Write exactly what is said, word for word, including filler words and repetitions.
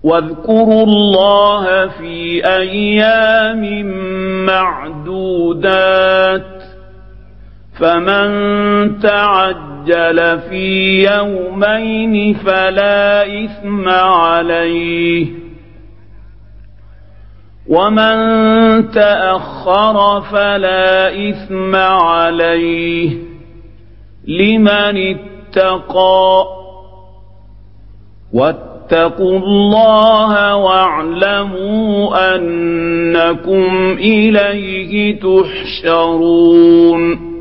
واذكروا الله في أيام معدودات فمن تعجل في يومين فلا إثم عليه ومن تأخر فلا إثم عليه لمن اتقى واتقوا الله واعلموا أنكم إليه تحشرون.